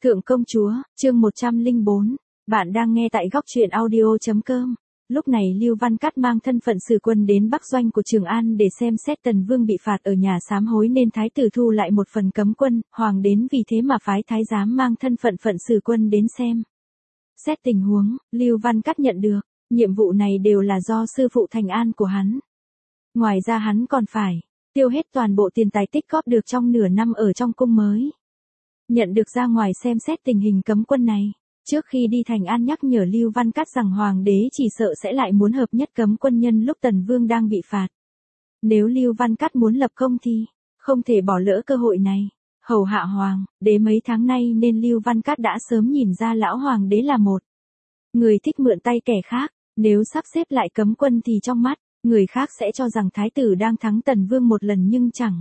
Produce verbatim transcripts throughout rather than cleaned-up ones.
Thượng công chúa, chương một trăm lẻ bốn. Bạn đang nghe tại góc truyện audio.com. Lúc này Lưu Văn Cát mang thân phận sử quân đến Bắc Doanh của Trường An để xem xét Tần Vương bị phạt ở nhà sám hối nên thái tử thu lại một phần cấm quân, hoàng đến vì thế mà phái thái giám mang thân phận phận sử quân đến xem. Xét tình huống, Lưu Văn Cát nhận được, nhiệm vụ này đều là do sư phụ thành an của hắn. Ngoài ra hắn còn phải tiêu hết toàn bộ tiền tài tích góp được trong nửa năm ở trong cung mới. Nhận được ra ngoài xem xét tình hình cấm quân này, trước khi đi Thành An nhắc nhở Lưu Văn Cát rằng hoàng đế chỉ sợ sẽ lại muốn hợp nhất cấm quân nhân lúc Tần Vương đang bị phạt. Nếu Lưu Văn Cát muốn lập công thì không thể bỏ lỡ cơ hội này. Hầu hạ hoàng đế mấy tháng nay nên Lưu Văn Cát đã sớm nhìn ra lão hoàng đế là một người thích mượn tay kẻ khác, nếu sắp xếp lại cấm quân thì trong mắt người khác sẽ cho rằng thái tử đang thắng Tần Vương một lần nhưng chẳng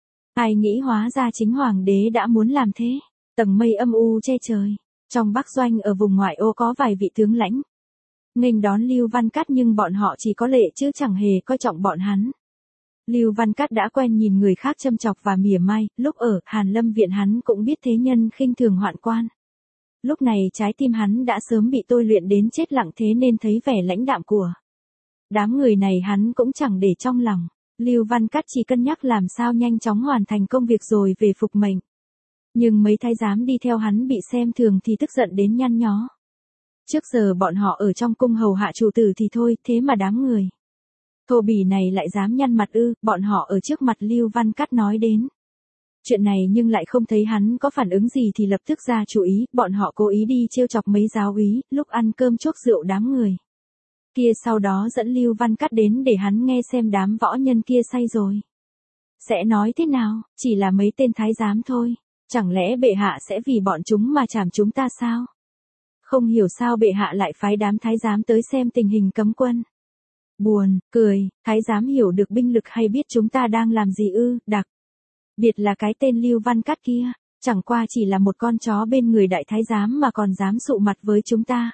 ai nghĩ hóa ra chính hoàng đế đã muốn làm thế. Tầng mây âm u che trời, trong Bắc Doanh ở vùng ngoại ô có vài vị tướng lãnh nghênh đón Lưu Văn Cát nhưng bọn họ chỉ có lệ chứ chẳng hề coi trọng bọn hắn. Lưu Văn Cát đã quen nhìn người khác châm chọc và mỉa mai, lúc ở Hàn Lâm viện hắn cũng biết thế nhân khinh thường hoạn quan. Lúc này trái tim hắn đã sớm bị tôi luyện đến chết lặng thế nên thấy vẻ lãnh đạm của đám người này hắn cũng chẳng để trong lòng. Lưu Văn Cát chỉ cân nhắc làm sao nhanh chóng hoàn thành công việc rồi về phục mệnh. Nhưng mấy thái giám đi theo hắn bị xem thường thì tức giận đến nhăn nhó. Trước giờ bọn họ ở trong cung hầu hạ chủ tử thì thôi, thế mà đám người thô bỉ này lại dám nhăn mặt ư? Bọn họ ở trước mặt Lưu Văn Cát nói đến chuyện này nhưng lại không thấy hắn có phản ứng gì thì lập tức ra chủ ý. Bọn họ cố ý đi trêu chọc mấy giáo úy lúc ăn cơm chuốc rượu đám người kia, sau đó dẫn Lưu Văn Cát đến để hắn nghe xem đám võ nhân kia say rồi sẽ nói thế nào. Chỉ là mấy tên thái giám thôi, chẳng lẽ bệ hạ sẽ vì bọn chúng mà trảm chúng ta sao? Không hiểu sao bệ hạ lại phái đám thái giám tới xem tình hình cấm quân. Buồn cười, thái giám hiểu được binh lực hay biết chúng ta đang làm gì ư? Đặc biệt là cái tên Lưu Văn Cát kia, chẳng qua chỉ là một con chó bên người đại thái giám mà còn dám sụ mặt với chúng ta.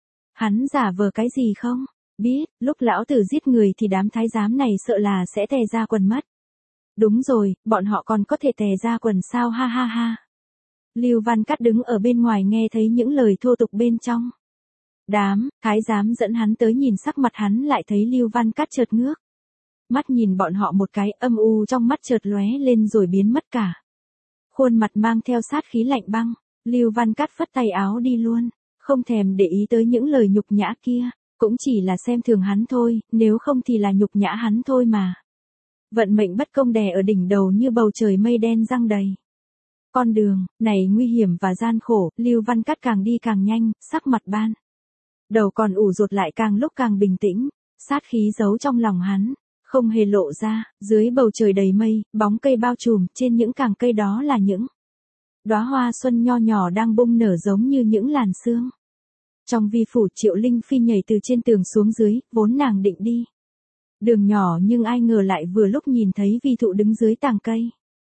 Hắn giả vờ cái gì không biết, lúc lão tử giết người thì đám thái giám này sợ là sẽ tè ra quần mất. Đúng rồi, bọn họ còn có thể tè ra quần sao, ha ha ha. Lưu Văn Cát đứng ở bên ngoài nghe thấy những lời thô tục bên trong. Đám thái giám dẫn hắn tới nhìn sắc mặt hắn lại thấy Lưu Văn Cát chợt ngước mắt nhìn bọn họ một cái, âm u trong mắt chợt lóe lên rồi biến mất cả. Khuôn mặt mang theo sát khí lạnh băng, Lưu Văn Cát phất tay áo đi luôn, không thèm để ý tới những lời nhục nhã kia, cũng chỉ là xem thường hắn thôi, nếu không thì là nhục nhã hắn thôi mà. Vận mệnh bất công đè ở đỉnh đầu như bầu trời mây đen giăng đầy. Con đường này nguy hiểm và gian khổ, Lưu Văn Cát càng đi càng nhanh, sắc mặt ban đầu còn ủ rột lại càng lúc càng bình tĩnh, sát khí giấu trong lòng hắn không hề lộ ra. Dưới bầu trời đầy mây, bóng cây bao trùm, trên những càng cây đó là những đóa hoa xuân nho nhỏ đang bung nở giống như những làn sương. Trong vi phủ, Triệu Linh Phi nhảy từ trên tường xuống dưới, vốn nàng định đi đường nhỏ nhưng ai ngờ lại vừa lúc nhìn thấy vi thụ đứng dưới tàng cây.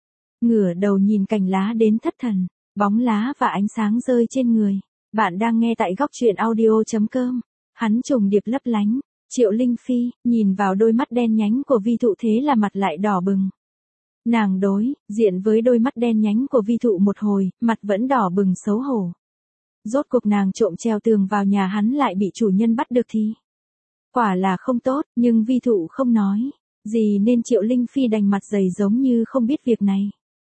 Ngửa đầu nhìn cành lá đến thất thần, bóng lá và ánh sáng rơi trên người. Bạn đang nghe tại góc truyện audio.com. Hắn trùng điệp lấp lánh. Triệu Linh Phi nhìn vào đôi mắt đen nhánh của vi thụ thế là mặt lại đỏ bừng. Nàng đối diện với đôi mắt đen nhánh của vi thụ một hồi, mặt vẫn đỏ bừng xấu hổ. Rốt cuộc nàng trộm treo tường vào nhà hắn lại bị chủ nhân bắt được thì quả là không tốt, nhưng vi thụ không nói gì nên Triệu Linh Phi đành mặt dày giống như không biết việc này.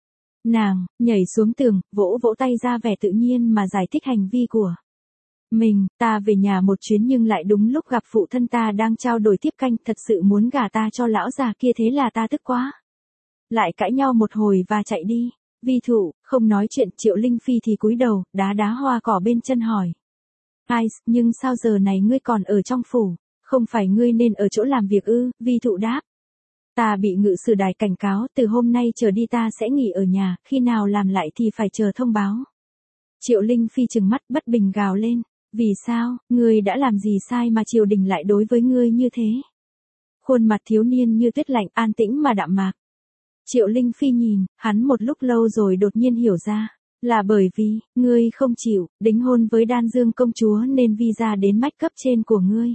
Nàng nhảy xuống tường, vỗ vỗ tay ra vẻ tự nhiên mà giải thích hành vi của mình. Ta về nhà một chuyến nhưng lại đúng lúc gặp phụ thân ta đang trao đổi tiếp canh, thật sự muốn gả ta cho lão già kia, thế là ta tức quá lại cãi nhau một hồi và chạy đi. Vi thụ không nói chuyện. Triệu Linh Phi thì cúi đầu đá đá hoa cỏ bên chân hỏi: Ai, nhưng sao giờ này ngươi còn ở trong phủ, không phải ngươi nên ở chỗ làm việc ư? Vi thụ đáp: Ta bị ngự sử đài cảnh cáo, từ hôm nay trở đi ta sẽ nghỉ ở nhà, khi nào làm lại thì phải chờ thông báo. Triệu Linh Phi trừng mắt bất bình gào lên: Vì sao, ngươi đã làm gì sai mà triều đình lại đối với ngươi như thế? Khuôn mặt thiếu niên như tuyết lạnh, an tĩnh mà đạm mạc. Triệu Linh Phi nhìn hắn một lúc lâu rồi đột nhiên hiểu ra, là bởi vì ngươi không chịu đính hôn với Đan Dương công chúa nên visa đến mách cấp trên của ngươi.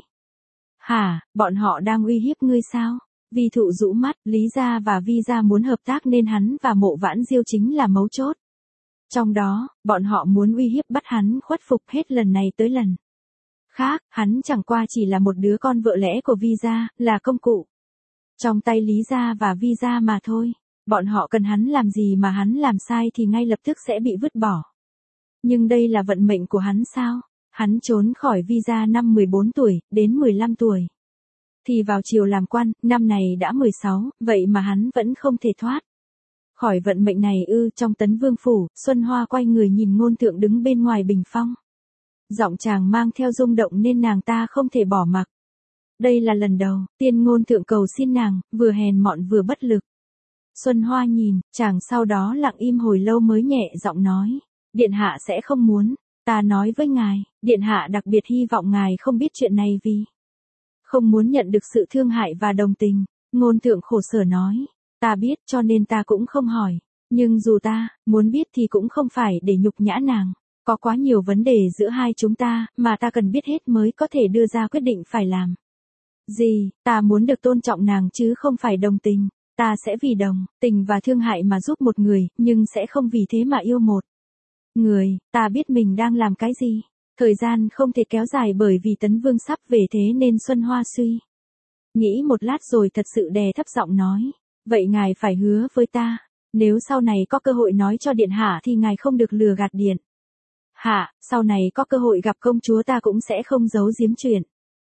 Hả, bọn họ đang uy hiếp ngươi sao? Vi thụ rũ mắt, Lý gia và Vi gia muốn hợp tác nên hắn và Mộ Vãn Diêu chính là mấu chốt. Trong đó, bọn họ muốn uy hiếp bắt hắn khuất phục hết lần này tới lần khác, hắn chẳng qua chỉ là một đứa con vợ lẽ của Vi gia, là công cụ trong tay Lý gia và Vi gia mà thôi. Bọn họ cần hắn làm gì mà hắn làm sai thì ngay lập tức sẽ bị vứt bỏ. Nhưng đây là vận mệnh của hắn sao? Hắn trốn khỏi Vi gia năm mười bốn tuổi, đến mười lăm tuổi. Thì vào triều làm quan, năm này đã mười sáu, vậy mà hắn vẫn không thể thoát khỏi vận mệnh này ư. Trong Tấn Vương phủ, Xuân Hoa quay người nhìn Ngôn Thượng đứng bên ngoài bình phong. Giọng chàng mang theo rung động nên nàng ta không thể bỏ mặc. Đây là lần đầu, tiên Ngôn Thượng cầu xin nàng, vừa hèn mọn vừa bất lực. Xuân Hoa nhìn, chàng sau đó lặng im hồi lâu mới nhẹ giọng nói. Điện hạ sẽ không muốn, ta nói với ngài, điện hạ đặc biệt hy vọng ngài không biết chuyện này vì không muốn nhận được sự thương hại và đồng tình. Ngôn Thượng khổ sở nói, ta biết cho nên ta cũng không hỏi, nhưng dù ta muốn biết thì cũng không phải để nhục nhã nàng. Có quá nhiều vấn đề giữa hai chúng ta mà ta cần biết hết mới có thể đưa ra quyết định phải làm gì. Ta muốn được tôn trọng nàng chứ không phải đồng tình. Ta sẽ vì đồng tình và thương hại mà giúp một người, nhưng sẽ không vì thế mà yêu một người. Ta biết mình đang làm cái gì. Thời gian không thể kéo dài bởi vì Tấn Vương sắp về thế nên Xuân Hoa suy nghĩ một lát rồi thật sự đè thấp giọng nói. Vậy ngài phải hứa với ta, nếu sau này có cơ hội nói cho điện hạ thì ngài không được lừa gạt điện hạ, sau này có cơ hội gặp công chúa ta cũng sẽ không giấu giếm chuyện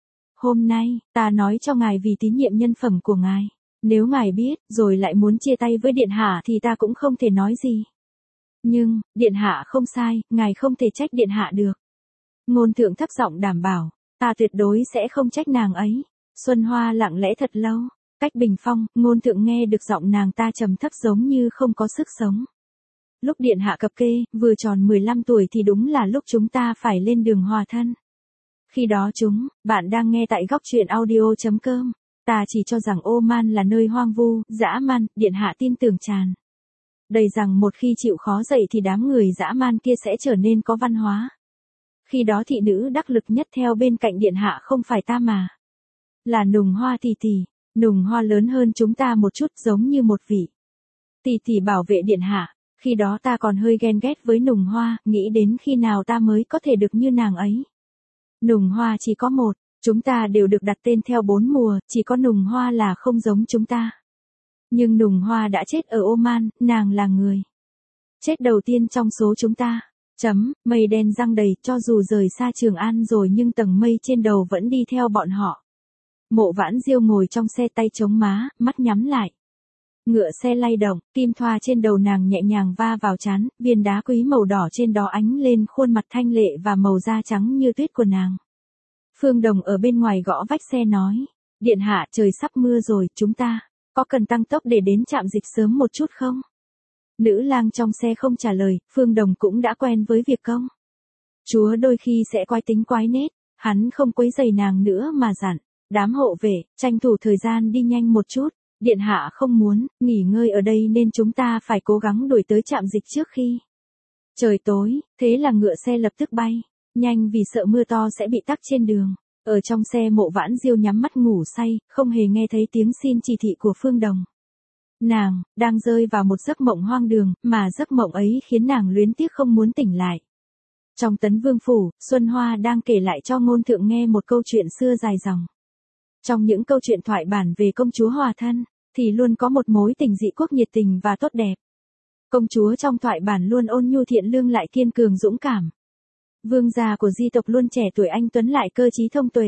hôm nay. Ta nói cho ngài vì tín nhiệm nhân phẩm của ngài. Nếu ngài biết, rồi lại muốn chia tay với điện hạ thì ta cũng không thể nói gì. Nhưng, điện hạ không sai, ngài không thể trách điện hạ được. Ngôn Thượng thấp giọng đảm bảo, ta tuyệt đối sẽ không trách nàng ấy. Xuân Hoa lặng lẽ thật lâu, cách bình phong, Ngôn Thượng nghe được giọng nàng ta trầm thấp giống như không có sức sống. Lúc điện hạ cập kê, vừa tròn mười lăm tuổi thì đúng là lúc chúng ta phải lên đường hòa thân. Khi đó chúng, bạn đang nghe tại góc truyện audio chấm com. Ta chỉ cho rằng Oman là nơi hoang vu, dã man, điện hạ tin tưởng tràn đầy rằng một khi chịu khó dậy thì đám người dã man kia sẽ trở nên có văn hóa. Khi đó thị nữ đắc lực nhất theo bên cạnh điện hạ không phải ta mà là Nùng Hoa tỷ tỷ. Nùng Hoa lớn hơn chúng ta một chút, giống như một vị tỷ tỷ bảo vệ điện hạ. Khi đó ta còn hơi ghen ghét với Nùng Hoa, nghĩ đến khi nào ta mới có thể được như nàng ấy. Nùng Hoa chỉ có một. Chúng ta đều được đặt tên theo bốn mùa, chỉ có Nùng Hoa là không giống chúng ta. Nhưng Nùng Hoa đã chết ở Oman, nàng là người chết đầu tiên trong số chúng ta. Chấm, mây đen giăng đầy, cho dù rời xa Trường An rồi nhưng tầng mây trên đầu vẫn đi theo bọn họ. Mộ Vãn Diêu ngồi trong xe tay chống má, mắt nhắm lại. Ngựa xe lay động, kim thoa trên đầu nàng nhẹ nhàng va vào trán, viên đá quý màu đỏ trên đó ánh lên khuôn mặt thanh lệ và màu da trắng như tuyết của nàng. Phương Đồng ở bên ngoài gõ vách xe nói, điện hạ trời sắp mưa rồi, chúng ta có cần tăng tốc để đến trạm dịch sớm một chút không? Nữ lang trong xe không trả lời, Phương Đồng cũng đã quen với việc công chúa đôi khi sẽ quái tính quái nết, hắn không quấy rầy nàng nữa mà dặn, đám hộ vệ, tranh thủ thời gian đi nhanh một chút, điện hạ không muốn nghỉ ngơi ở đây nên chúng ta phải cố gắng đuổi tới trạm dịch trước khi trời tối. Thế là ngựa xe lập tức bay nhanh vì sợ mưa to sẽ bị tắc trên đường. Ở trong xe Mộ Vãn Diêu nhắm mắt ngủ say, không hề nghe thấy tiếng xin chỉ thị của Phương Đồng. Nàng đang rơi vào một giấc mộng hoang đường, mà giấc mộng ấy khiến nàng luyến tiếc không muốn tỉnh lại. Trong Tấn Vương phủ, Xuân Hoa đang kể lại cho Ngôn Thượng nghe một câu chuyện xưa dài dòng. Trong những câu chuyện thoại bản về công chúa hòa thân, thì luôn có một mối tình dị quốc nhiệt tình và tốt đẹp. Công chúa trong thoại bản luôn ôn nhu thiện lương lại kiên cường dũng cảm. Vương gia của di tộc luôn trẻ tuổi anh tuấn lại cơ trí thông tuệ.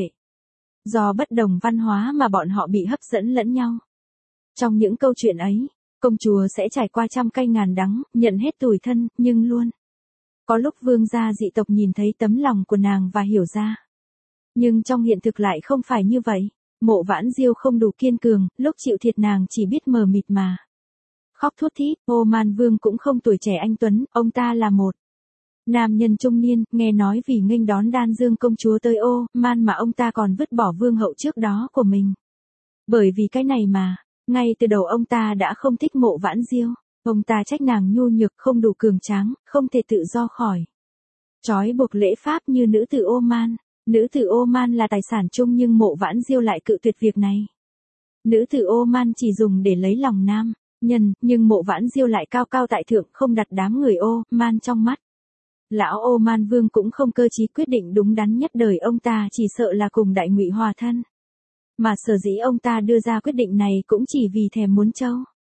Do bất đồng văn hóa mà bọn họ bị hấp dẫn lẫn nhau. Trong những câu chuyện ấy, công chúa sẽ trải qua trăm cay ngàn đắng, nhận hết tủi thân, nhưng luôn có lúc vương gia dị tộc nhìn thấy tấm lòng của nàng và hiểu ra. Nhưng trong hiện thực lại không phải như vậy. Mộ Vãn Diêu không đủ kiên cường, lúc chịu thiệt nàng chỉ biết mờ mịt mà khóc thút thít. Oman Vương cũng không tuổi trẻ anh tuấn, ông ta là một nam nhân trung niên, nghe nói vì nghênh đón Đan Dương công chúa tới Oman mà ông ta còn vứt bỏ vương hậu trước đó của mình. Bởi vì cái này mà, ngay từ đầu ông ta đã không thích Mộ Vãn Diêu. Ông ta trách nàng nhu nhược, không đủ cường tráng, không thể tự do khỏi trói buộc lễ pháp như nữ tử Oman. Nữ tử Oman là tài sản chung nhưng Mộ Vãn Diêu lại cự tuyệt việc này. Nữ tử Oman chỉ dùng để lấy lòng nam nhân, nhưng Mộ Vãn Diêu lại cao cao tại thượng, không đặt đám người ô man trong mắt. Lão Ô Man Vương cũng không cơ trí quyết định đúng đắn nhất đời ông ta, chỉ sợ là cùng Đại Ngụy hòa thân. Mà sở dĩ ông ta đưa ra quyết định này cũng chỉ vì thèm muốn châu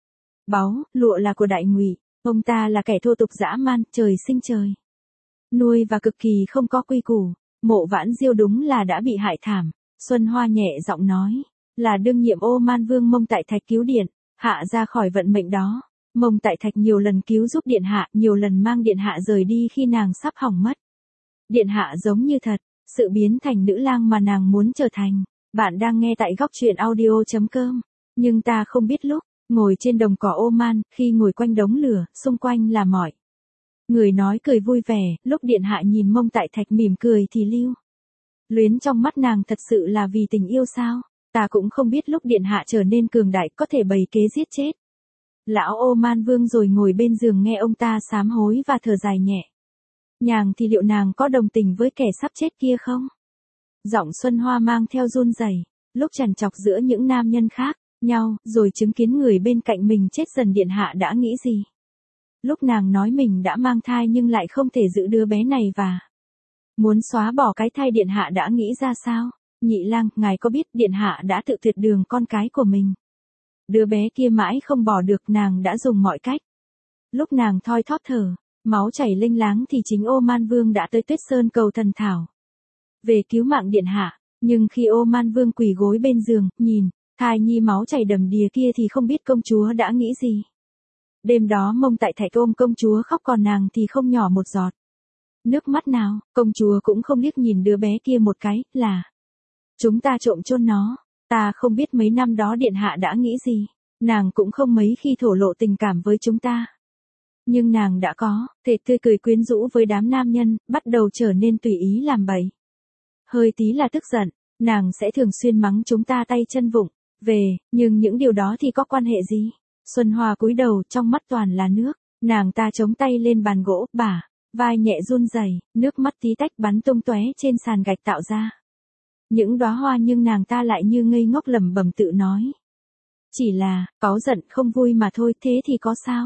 báu, lụa là của Đại Ngụy, ông ta là kẻ thô tục dã man, trời sinh trời nuôi và cực kỳ không có quy củ. Mộ Vãn Diêu đúng là đã bị hại thảm. Xuân Hoa nhẹ giọng nói, là đương nhiệm Ô Man Vương Mông Tại Thạch cứu điện hạ ra khỏi vận mệnh đó. Mông Tại Thạch nhiều lần cứu giúp điện hạ, nhiều lần mang điện hạ rời đi khi nàng sắp hỏng mất. Điện hạ giống như thật, sự biến thành nữ lang mà nàng muốn trở thành. Bạn đang nghe tại góc truyện audio.com. Nhưng ta không biết lúc, ngồi trên đồng cỏ Ô Man, khi ngồi quanh đống lửa, xung quanh là mọi người nói cười vui vẻ, lúc điện hạ nhìn Mông Tại Thạch mỉm cười thì lưu luyến trong mắt nàng thật sự là vì tình yêu sao? Ta cũng không biết lúc điện hạ trở nên cường đại có thể bày kế giết chết lão Ô Man Vương rồi ngồi bên giường nghe ông ta sám hối và thở dài nhẹ nhàng thì liệu nàng có đồng tình với kẻ sắp chết kia không? Giọng Xuân Hoa mang theo run rẩy, lúc trằn trọc giữa những nam nhân khác nhau, rồi chứng kiến người bên cạnh mình chết dần, điện hạ đã nghĩ gì? Lúc nàng nói mình đã mang thai nhưng lại không thể giữ đứa bé này và muốn xóa bỏ cái thai, điện hạ đã nghĩ ra sao? Nhị lang, ngài có biết điện hạ đã tự tuyệt đường con cái của mình? Đứa bé kia mãi không bỏ được, nàng đã dùng mọi cách. Lúc nàng thoi thóp thở, máu chảy lênh láng thì chính Ô Man Vương đã tới Tuyết Sơn cầu thần thảo về cứu mạng điện hạ. Nhưng khi Ô Man Vương quỳ gối bên giường, nhìn thai nhi máu chảy đầm đìa kia thì không biết công chúa đã nghĩ gì. Đêm đó Mông Tại Thạch ôm công chúa khóc, còn nàng thì không nhỏ một giọt nước mắt nào. Công chúa cũng không liếc nhìn đứa bé kia một cái, là chúng ta trộm chôn nó. Ta không biết mấy năm đó điện hạ đã nghĩ gì. Nàng cũng không mấy khi thổ lộ tình cảm với chúng ta. Nhưng nàng đã có thể tươi cười quyến rũ với đám nam nhân, bắt đầu trở nên tùy ý làm bậy. Hơi tí là tức giận, nàng sẽ thường xuyên mắng chúng ta tay chân vụng về, nhưng những điều đó thì có quan hệ gì? Xuân Hoa cúi đầu, trong mắt toàn là nước. Nàng ta chống tay lên bàn gỗ, bả vai nhẹ run rẩy, nước mắt tí tách bắn tung tóe trên sàn gạch tạo ra những đóa hoa, nhưng nàng ta lại như ngây ngốc lẩm bẩm tự nói. Chỉ là, cáu giận không vui mà thôi, thế thì có sao?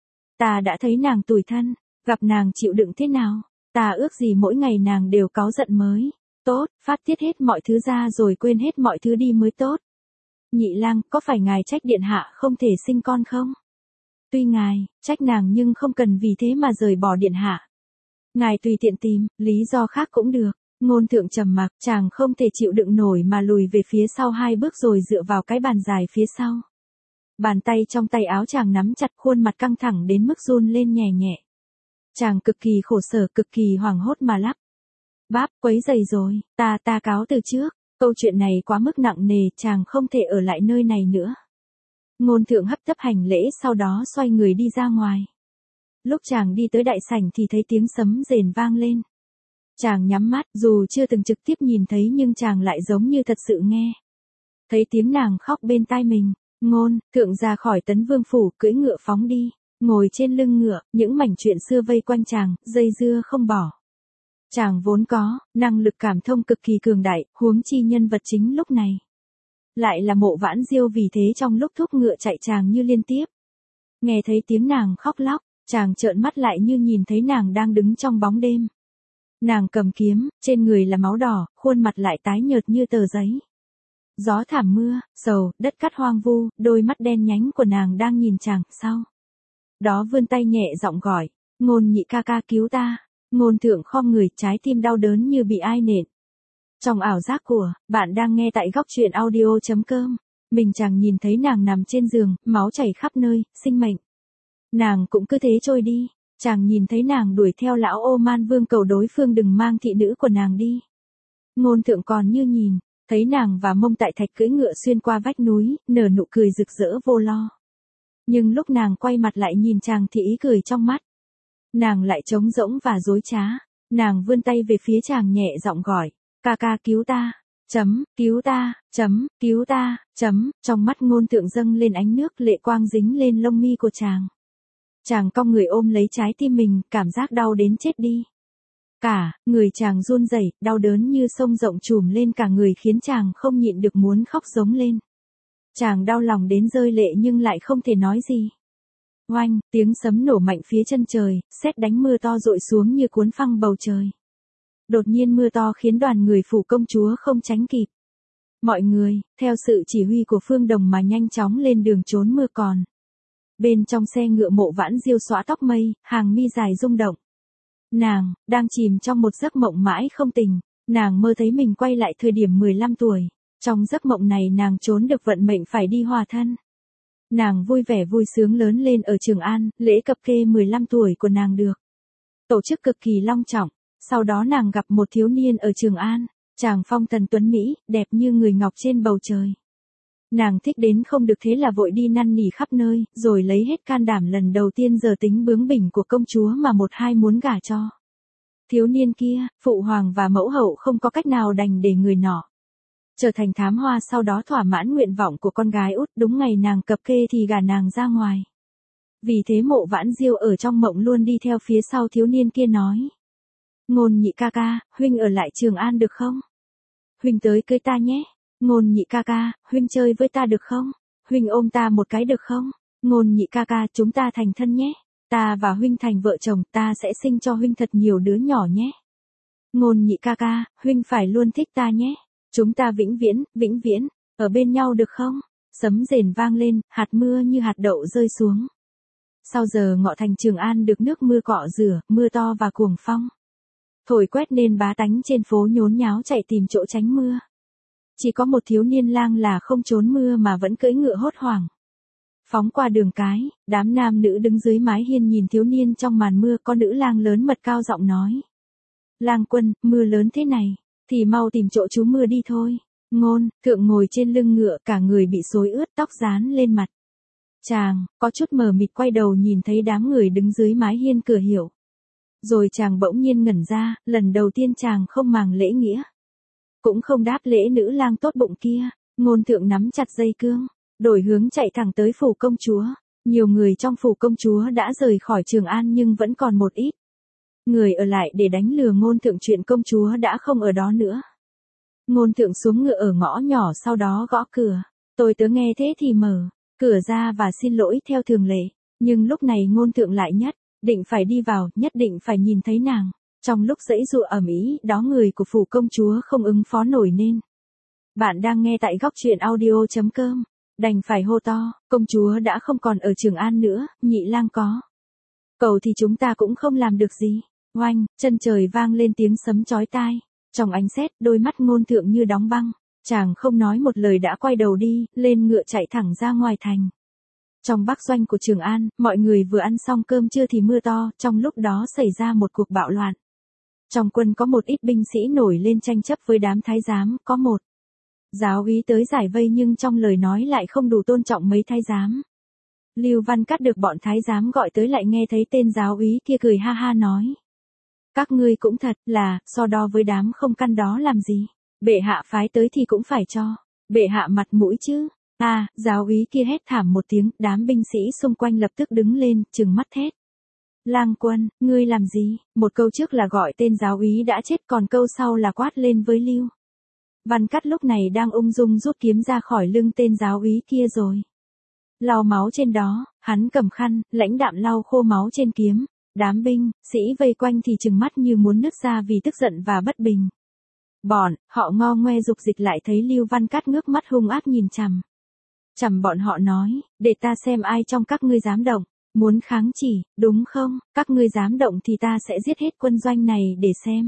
Ta đã thấy nàng tủi thân, gặp nàng chịu đựng thế nào, ta ước gì mỗi ngày nàng đều cáu giận mới tốt, phát tiết hết mọi thứ ra rồi quên hết mọi thứ đi mới tốt. Nhị lang, có phải ngài trách điện hạ không thể sinh con không? Tuy ngài trách nàng nhưng không cần vì thế mà rời bỏ điện hạ. Ngài tùy tiện tìm lý do khác cũng được. Ngôn Thượng trầm mặc, chàng không thể chịu đựng nổi mà lùi về phía sau hai bước rồi dựa vào cái bàn dài phía sau. Bàn tay trong tay áo chàng nắm chặt, khuôn mặt căng thẳng đến mức run lên nhẹ nhẹ. Chàng cực kỳ khổ sở, cực kỳ hoảng hốt mà lắp bắp, quấy rầy rồi, ta ta cáo từ trước, câu chuyện này quá mức nặng nề, chàng không thể ở lại nơi này nữa. Ngôn Thượng hấp tấp hành lễ, sau đó xoay người đi ra ngoài. Lúc chàng đi tới đại sảnh thì thấy tiếng sấm rền vang lên. Chàng nhắm mắt, dù chưa từng trực tiếp nhìn thấy nhưng chàng lại giống như thật sự nghe thấy tiếng nàng khóc bên tai mình. Ngôn Thượng ra khỏi Tấn Vương phủ, cưỡi ngựa phóng đi, ngồi trên lưng ngựa, những mảnh chuyện xưa vây quanh chàng, dây dưa không bỏ. Chàng vốn có năng lực cảm thông cực kỳ cường đại, huống chi nhân vật chính lúc này lại là Mộ Vãn Diêu, vì thế trong lúc thúc ngựa chạy chàng như liên tiếp nghe thấy tiếng nàng khóc lóc. Chàng trợn mắt lại như nhìn thấy nàng đang đứng trong bóng đêm. Nàng cầm kiếm, trên người là máu đỏ, khuôn mặt lại tái nhợt như tờ giấy. Gió thảm mưa, sầu, đất cát hoang vu, đôi mắt đen nhánh của nàng đang nhìn chàng, sau đó vươn tay nhẹ giọng gọi, Ngôn nhị ca ca cứu ta. Ngôn Thượng khom người, trái tim đau đớn như bị ai nện. Trong ảo giác của, bạn đang nghe tại góc truyện audio.com, mình chàng nhìn thấy nàng nằm trên giường, máu chảy khắp nơi, sinh mệnh nàng cũng cứ thế trôi đi. Chàng nhìn thấy nàng đuổi theo lão Ô Man Vương cầu đối phương đừng mang thị nữ của nàng đi. Ngôn Thượng còn như nhìn thấy nàng và Mông Tại Thạch cưỡi ngựa xuyên qua vách núi, nở nụ cười rực rỡ vô lo. Nhưng lúc nàng quay mặt lại nhìn chàng thì ý cười trong mắt nàng lại trống rỗng và dối trá. Nàng vươn tay về phía chàng nhẹ giọng gọi, ca ca cứu ta, chấm, cứu ta, chấm, cứu ta, chấm, trong mắt Ngôn Thượng dâng lên ánh nước, lệ quang dính lên lông mi của chàng. Chàng cong người ôm lấy trái tim mình, cảm giác đau đến chết đi. Cả người chàng run rẩy, đau đớn như sông rộng trùm lên cả người khiến chàng không nhịn được muốn khóc giống lên. Chàng đau lòng đến rơi lệ nhưng lại không thể nói gì. Oanh, tiếng sấm nổ mạnh phía chân trời, sét đánh mưa to dội xuống như cuốn phăng bầu trời. Đột nhiên mưa to khiến đoàn người phủ công chúa không tránh kịp. Mọi người, theo sự chỉ huy của Phương Đồng mà nhanh chóng lên đường trốn mưa còn. Bên trong xe ngựa Mộ Vãn Diêu xõa tóc mây, hàng mi dài rung động. Nàng, đang chìm trong một giấc mộng mãi không tỉnh, nàng mơ thấy mình quay lại thời điểm mười lăm tuổi. Trong giấc mộng này nàng trốn được vận mệnh phải đi hòa thân. Nàng vui vẻ vui sướng lớn lên ở Trường An, lễ cập kê mười lăm tuổi của nàng được tổ chức cực kỳ long trọng. Sau đó nàng gặp một thiếu niên ở Trường An, chàng phong thần tuấn Mỹ, đẹp như người ngọc trên bầu trời. Nàng thích đến không được thế là vội đi năn nỉ khắp nơi, rồi lấy hết can đảm lần đầu tiên giờ tính bướng bỉnh của công chúa mà một hai muốn gả cho. Thiếu niên kia, phụ hoàng và mẫu hậu không có cách nào đành để người nọ trở thành thám hoa, sau đó thỏa mãn nguyện vọng của con gái út, đúng ngày nàng cập kê thì gả nàng ra ngoài. Vì thế Mộ Vãn Diêu ở trong mộng luôn đi theo phía sau thiếu niên kia nói. Ngôn nhị ca ca, huynh ở lại Trường An được không? Huynh tới cưới ta nhé. Ngôn nhị ca ca, huynh chơi với ta được không? Huynh ôm ta một cái được không? Ngôn nhị ca ca, chúng ta thành thân nhé. Ta và huynh thành vợ chồng, ta sẽ sinh cho huynh thật nhiều đứa nhỏ nhé. Ngôn nhị ca ca, huynh phải luôn thích ta nhé. Chúng ta vĩnh viễn, vĩnh viễn, ở bên nhau được không? Sấm rền vang lên, hạt mưa như hạt đậu rơi xuống. Sau giờ ngọ thành Trường An được nước mưa cọ rửa, mưa to và cuồng phong thổi quét nên bá tánh trên phố nhốn nháo chạy tìm chỗ tránh mưa. Chỉ có một thiếu niên lang là không trốn mưa mà vẫn cưỡi ngựa hốt hoảng phóng qua đường cái. Đám nam nữ đứng dưới mái hiên nhìn thiếu niên trong màn mưa. Con nữ lang lớn mật cao giọng nói. Lang quân, mưa lớn thế này thì mau tìm chỗ trú mưa đi thôi. Ngôn thượng ngồi trên lưng ngựa, cả người bị xối ướt, tóc dán lên mặt. Chàng có chút mờ mịt quay đầu nhìn thấy đám người đứng dưới mái hiên cửa hiểu. Rồi chàng bỗng nhiên ngẩn ra, lần đầu tiên chàng không màng lễ nghĩa, cũng không đáp lễ nữ lang tốt bụng kia. Ngôn thượng nắm chặt dây cương, đổi hướng chạy thẳng tới phủ công chúa. Nhiều người trong phủ công chúa đã rời khỏi Trường An nhưng vẫn còn một ít người ở lại để đánh lừa ngôn thượng chuyện công chúa đã không ở đó nữa. Ngôn thượng xuống ngựa ở ngõ nhỏ, sau đó gõ cửa. Tôi tớ nghe thế thì mở cửa ra và xin lỗi theo thường lệ. Nhưng lúc này ngôn thượng lại nhất định phải đi vào, nhất định phải nhìn thấy nàng. Trong lúc giãy giụa ầm ĩ, đó người của phủ công chúa không ứng phó nổi nên. Bạn đang nghe tại góc truyện audio chấm com. Đành phải hô to, công chúa đã không còn ở Trường An nữa, nhị lang có cầu thì chúng ta cũng không làm được gì. Oanh, chân trời vang lên tiếng sấm chói tai. Trong ánh sét, đôi mắt ngôn thượng như đóng băng. Chàng không nói một lời đã quay đầu đi, lên ngựa chạy thẳng ra ngoài thành. Trong bắc doanh của Trường An, mọi người vừa ăn xong cơm trưa thì mưa to, trong lúc đó xảy ra một cuộc bạo loạn. Trong quân có một ít binh sĩ nổi lên tranh chấp với đám thái giám, có một giáo úy tới giải vây nhưng trong lời nói lại không đủ tôn trọng mấy thái giám. Lưu Văn Cát được bọn thái giám gọi tới lại nghe thấy tên giáo úy kia cười ha ha nói. Các ngươi cũng thật là, so đo với đám không căn đó làm gì. Bệ hạ phái tới thì cũng phải cho bệ hạ mặt mũi chứ. À, giáo úy kia hét thảm một tiếng, đám binh sĩ xung quanh lập tức đứng lên, trừng mắt thét. Lang quân, ngươi làm gì? Một câu trước là gọi tên giáo úy đã chết, còn câu sau là quát lên với Lưu Văn Cát lúc này đang ung dung rút kiếm ra khỏi lưng tên giáo úy kia rồi lau máu trên đó. Hắn cầm khăn, lãnh đạm lau khô máu trên kiếm. Đám binh sĩ vây quanh thì trừng mắt như muốn nứt ra vì tức giận và bất bình. Bọn họ ngo ngoe dục dịch lại thấy Lưu Văn Cát ngước mắt hung ác nhìn chằm chằm bọn họ nói, để ta xem ai trong các ngươi dám động, muốn kháng chỉ, đúng không? Các ngươi dám động thì ta sẽ giết hết quân doanh này để xem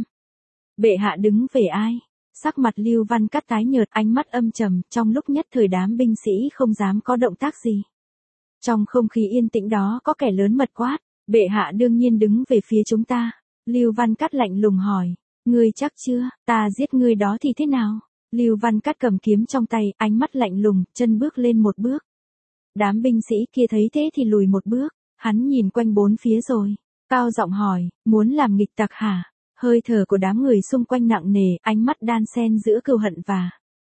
bệ hạ đứng về ai. Sắc mặt Lưu Văn Cát tái nhợt, ánh mắt âm trầm, trong lúc nhất thời đám binh sĩ không dám có động tác gì. Trong không khí yên tĩnh đó có kẻ lớn mật quát, bệ hạ đương nhiên đứng về phía chúng ta. Lưu Văn Cát lạnh lùng hỏi, ngươi chắc chưa, ta giết ngươi đó thì thế nào? Lưu Văn Cát cầm kiếm trong tay, ánh mắt lạnh lùng, chân bước lên một bước. Đám binh sĩ kia thấy thế thì lùi một bước, hắn nhìn quanh bốn phía rồi cao giọng hỏi, muốn làm nghịch tặc hả? Hơi thở của đám người xung quanh nặng nề, ánh mắt đan xen giữa cừu hận và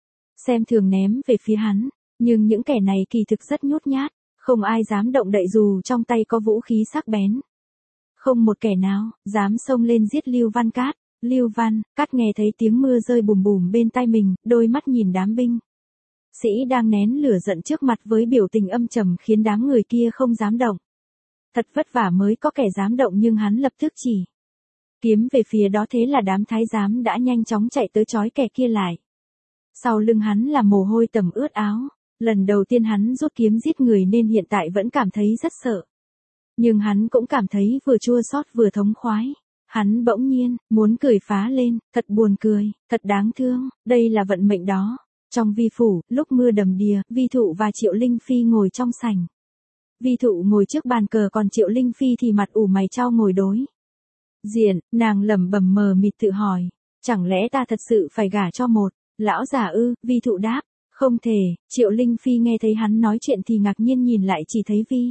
xem thường ném về phía hắn. Nhưng những kẻ này kỳ thực rất nhút nhát, không ai dám động đậy dù trong tay có vũ khí sắc bén. Không một kẻ nào dám xông lên giết Lưu Văn Cát. Lưu Văn Cát nghe thấy tiếng mưa rơi bùm bùm bên tai mình, đôi mắt nhìn đám binh Sĩ đang nén lửa giận trước mặt với biểu tình âm trầm khiến đám người kia không dám động. Thật vất vả mới có kẻ dám động nhưng hắn lập tức chỉ kiếm về phía đó, thế là đám thái giám đã nhanh chóng chạy tới trói kẻ kia lại. Sau lưng hắn là mồ hôi tầm ướt áo, lần đầu tiên hắn rút kiếm giết người nên hiện tại vẫn cảm thấy rất sợ. Nhưng hắn cũng cảm thấy vừa chua xót vừa thống khoái. Hắn bỗng nhiên, muốn cười phá lên, thật buồn cười, thật đáng thương, đây là vận mệnh đó. Trong vi phủ, lúc mưa đầm đìa, Vi Thụ và Triệu Linh Phi ngồi trong sảnh. Vi Thụ ngồi trước bàn cờ còn Triệu Linh Phi thì mặt ủ mày chau ngồi đối diện, nàng lẩm bẩm mờ mịt tự hỏi, chẳng lẽ ta thật sự phải gả cho một lão già ư? Vi Thụ đáp, không thể. Triệu Linh Phi nghe thấy hắn nói chuyện thì ngạc nhiên nhìn lại, chỉ thấy Vi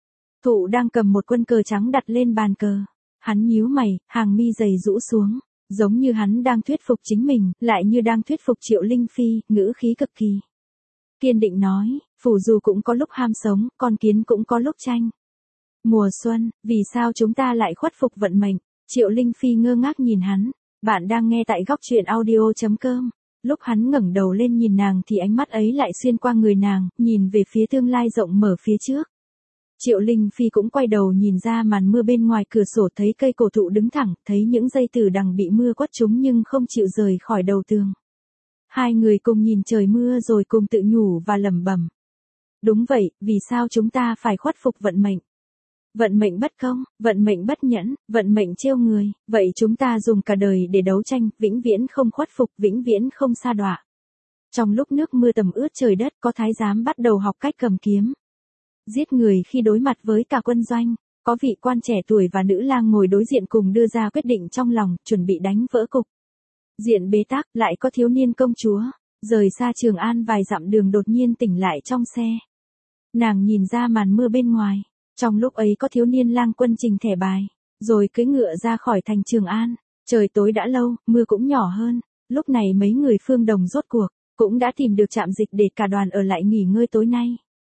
Thụ đang cầm một quân cờ trắng đặt lên bàn cờ. Hắn nhíu mày, hàng mi dày rũ xuống, giống như hắn đang thuyết phục chính mình, lại như đang thuyết phục Triệu Linh Phi, ngữ khí cực kỳ kiên định nói, phủ dù cũng có lúc ham sống, con kiến cũng có lúc tranh mùa xuân, vì sao chúng ta lại khuất phục vận mệnh? Triệu Linh Phi ngơ ngác nhìn hắn. Bạn đang nghe tại góc truyện audio chấm com. Lúc hắn ngẩng đầu lên nhìn nàng thì ánh mắt ấy lại xuyên qua người nàng, nhìn về phía tương lai rộng mở phía trước. Triệu Linh Phi cũng quay đầu nhìn ra màn mưa bên ngoài cửa sổ, thấy cây cổ thụ đứng thẳng, thấy những dây tử đằng bị mưa quất trúng nhưng không chịu rời khỏi đầu tường. Hai người cùng nhìn trời mưa rồi cùng tự nhủ và lẩm bẩm. Đúng vậy, vì sao chúng ta phải khuất phục vận mệnh? Vận mệnh bất công, vận mệnh bất nhẫn, vận mệnh trêu người, vậy chúng ta dùng cả đời để đấu tranh, vĩnh viễn không khuất phục, vĩnh viễn không sa đọa. Trong lúc nước mưa tầm ướt trời đất, có thái giám bắt đầu học cách cầm kiếm giết người khi đối mặt với cả quân doanh, có vị quan trẻ tuổi và nữ lang ngồi đối diện cùng đưa ra quyết định trong lòng, chuẩn bị đánh vỡ cục diện bế tắc. Lại có thiếu niên công chúa, rời xa Trường An vài dặm đường đột nhiên tỉnh lại trong xe. Nàng nhìn ra màn mưa bên ngoài, trong lúc ấy có thiếu niên lang quân trình thẻ bài, rồi cưỡi ngựa ra khỏi thành Trường An. Trời tối đã lâu, mưa cũng nhỏ hơn, lúc này mấy người Phương Đồng rốt cuộc cũng đã tìm được trạm dịch để cả đoàn ở lại nghỉ ngơi tối nay.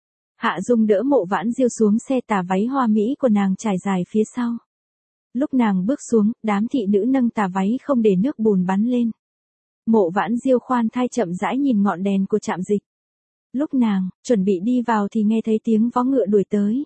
Hạ Dung đỡ Mộ Vãn Diêu xuống xe, tà váy hoa mỹ của nàng trải dài phía sau. Lúc nàng bước xuống, đám thị nữ nâng tà váy không để nước bùn bắn lên. Mộ Vãn Diêu khoan thai chậm rãi nhìn ngọn đèn của trạm dịch. Lúc nàng chuẩn bị đi vào thì nghe thấy tiếng vó ngựa đuổi tới.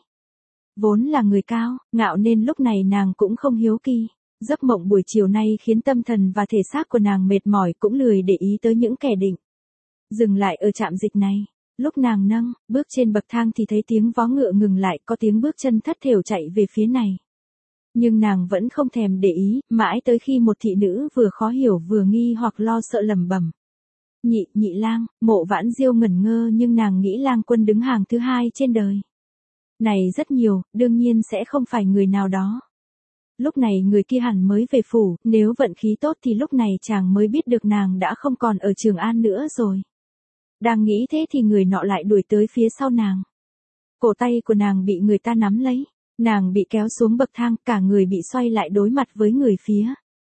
Vốn là người cao, ngạo nên lúc này nàng cũng không hiếu kỳ. Giấc mộng buổi chiều nay khiến tâm thần và thể xác của nàng mệt mỏi, cũng lười để ý tới những kẻ định dừng lại ở trạm dịch này. Lúc nàng nâng bước trên bậc thang thì thấy tiếng vó ngựa ngừng lại, có tiếng bước chân thất thểu chạy về phía này. Nhưng nàng vẫn không thèm để ý, mãi tới khi một thị nữ vừa khó hiểu vừa nghi hoặc lo sợ lẩm bẩm. Nhị, nhị lang. Mộ Vãn Diêu ngẩn ngơ nhưng nàng nghĩ lang quân đứng hàng thứ hai trên đời này rất nhiều, đương nhiên sẽ không phải người nào đó. Lúc này người kia hẳn mới về phủ, nếu vận khí tốt thì lúc này chàng mới biết được nàng đã không còn ở Trường An nữa rồi. Đang nghĩ thế thì người nọ lại đuổi tới phía sau nàng. Cổ tay của nàng bị người ta nắm lấy, nàng bị kéo xuống bậc thang, cả người bị xoay lại đối mặt với người phía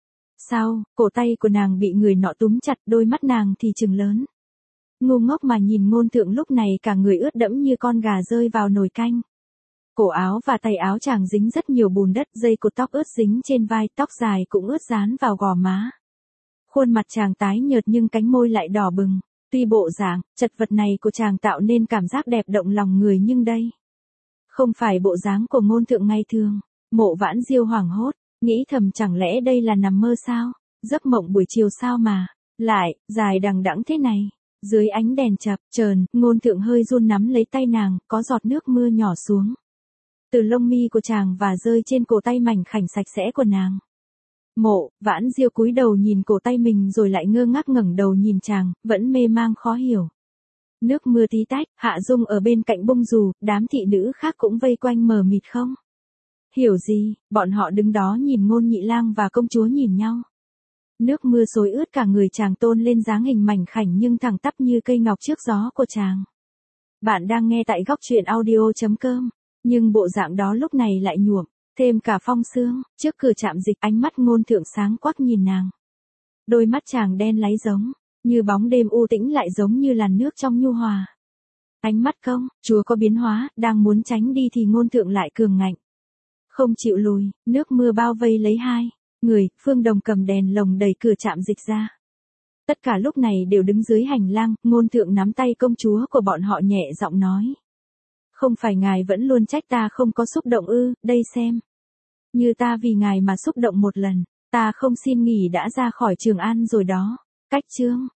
sau, cổ tay của nàng bị người nọ túm chặt, đôi mắt nàng thì trừng lớn. Ngu ngốc mà nhìn Ngôn Thượng lúc này cả người ướt đẫm như con gà rơi vào nồi canh. Cổ áo và tay áo chàng dính rất nhiều bùn đất, dây cột tóc ướt dính trên vai, tóc dài cũng ướt dán vào gò má. Khuôn mặt chàng tái nhợt nhưng cánh môi lại đỏ bừng. Tuy bộ dạng, chật vật này của chàng tạo nên cảm giác đẹp động lòng người nhưng đây không phải bộ dáng của Ngôn Thượng ngày thường. Mộ Vãn Diêu hoảng hốt, nghĩ thầm chẳng lẽ đây là nằm mơ sao? Giấc mộng buổi chiều sao mà lại dài đằng đẵng thế này? Dưới ánh đèn chập chờn, Ngôn Thượng hơi run nắm lấy tay nàng, có giọt nước mưa nhỏ xuống từ lông mi của chàng và rơi trên cổ tay mảnh khảnh sạch sẽ của nàng. Mộ Vãn Diêu cúi đầu nhìn cổ tay mình rồi lại ngơ ngác ngẩng đầu nhìn chàng, vẫn mê mang khó hiểu. Nước mưa tí tách, Hạ Dung ở bên cạnh bung dù, đám thị nữ khác cũng vây quanh mờ mịt không hiểu gì, bọn họ đứng đó nhìn Ngôn Nhị Lang và công chúa nhìn nhau. Nước mưa xối ướt cả người chàng, tôn lên dáng hình mảnh khảnh nhưng thẳng tắp như cây ngọc trước gió của chàng. Bạn đang nghe tại góc truyện audio chấm com, nhưng bộ dạng đó lúc này lại nhuộm thêm cả phong sương. Trước cửa trạm dịch, ánh mắt Ngôn Thượng sáng quắc nhìn nàng. Đôi mắt chàng đen láy giống như bóng đêm u tĩnh, lại giống như làn nước trong nhu hòa. Ánh mắt công chúa có biến hóa, đang muốn tránh đi thì Ngôn Thượng lại cường ngạnh không chịu lùi. Nước mưa bao vây lấy hai người, Phương Đồng cầm đèn lồng đẩy cửa trạm dịch ra. Tất cả lúc này đều đứng dưới hành lang, ngôn thượng nắm tay công chúa của bọn họ nhẹ giọng nói. Không phải ngài vẫn luôn trách ta không có xúc động ư, đây xem. Như ta vì ngài mà xúc động một lần, ta không xin nghỉ đã ra khỏi Trường An rồi đó. Cách chương.